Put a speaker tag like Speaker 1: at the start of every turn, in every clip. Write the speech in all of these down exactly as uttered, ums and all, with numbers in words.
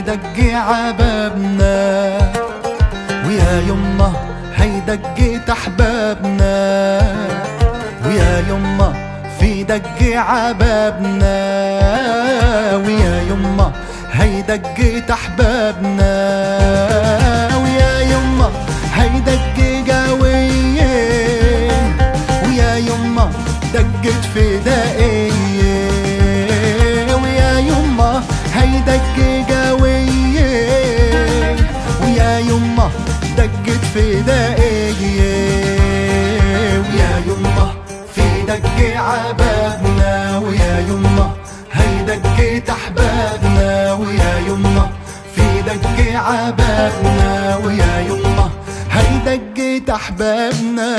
Speaker 1: دق عبابنا، ويا يمه هي دقة احبابنا، ويا يمه في دق عبابنا، ويا يمه هي دقة احبابنا، ويا يمه هي دقة قوية، ويا يمه دقت فدائية، ويا يمه هي دقة قوية، ويا يمه دقت فدائية، ويا يمه في دق عبابنا، ويا يمه هي دقة احبابنا، ويا يمه في دق عبابنا، ويا يمه هي دقة احبابنا.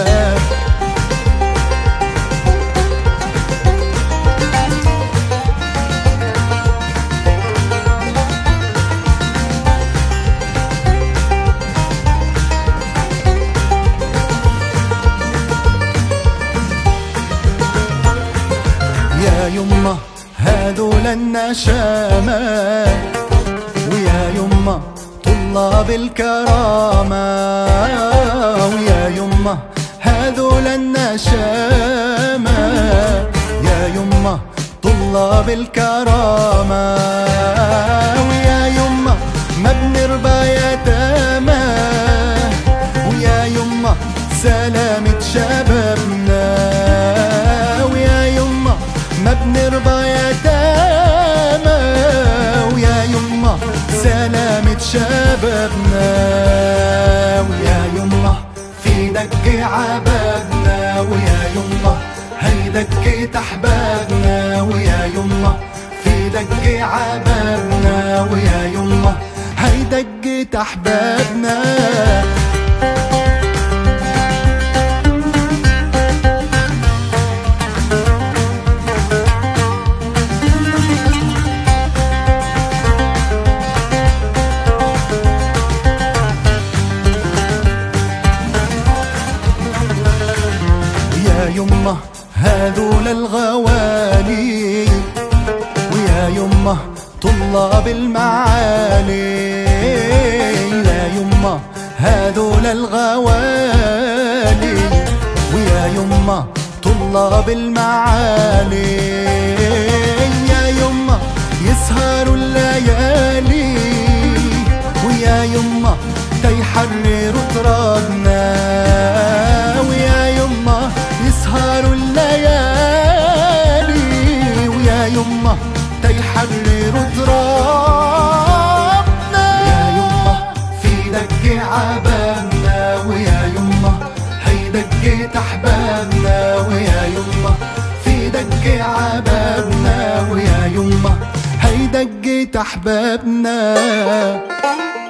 Speaker 1: يا يمه هذول النشامة، ويا يمه طلاب الكرامة، ويا يمه هذول النشامة، يا يمه طلاب الكرامة، ويا يمه ما بنرضى يتامى، ويا يمه سلامة شبابنا، ويا يمه ما بنرضى يتامى، ويا يمه سلامة شبابنا، ويا يمه في دق عبابنا، ويا يمه هي دقة احبابنا، ويا يمه في دق عبابنا، ويا يمه هي دقة احبابنا. يا يمه هذول الغوالي، ويا يمه طلاب المعالي، يا يمه هذول الغوالي، ويا يمه طلاب المعالي، يا يمه يسهروا الليالي، ويا يمه تيحرروا ترابنا، ويا يمه يسهروا الليالي، ويا يمه تيحرروا ترابنا، يا يمه في دق عبابنا، ويا يمه هي دقة احبابنا، ويا يمه في دق عبابنا، ويا يمه هي دقة احبابنا.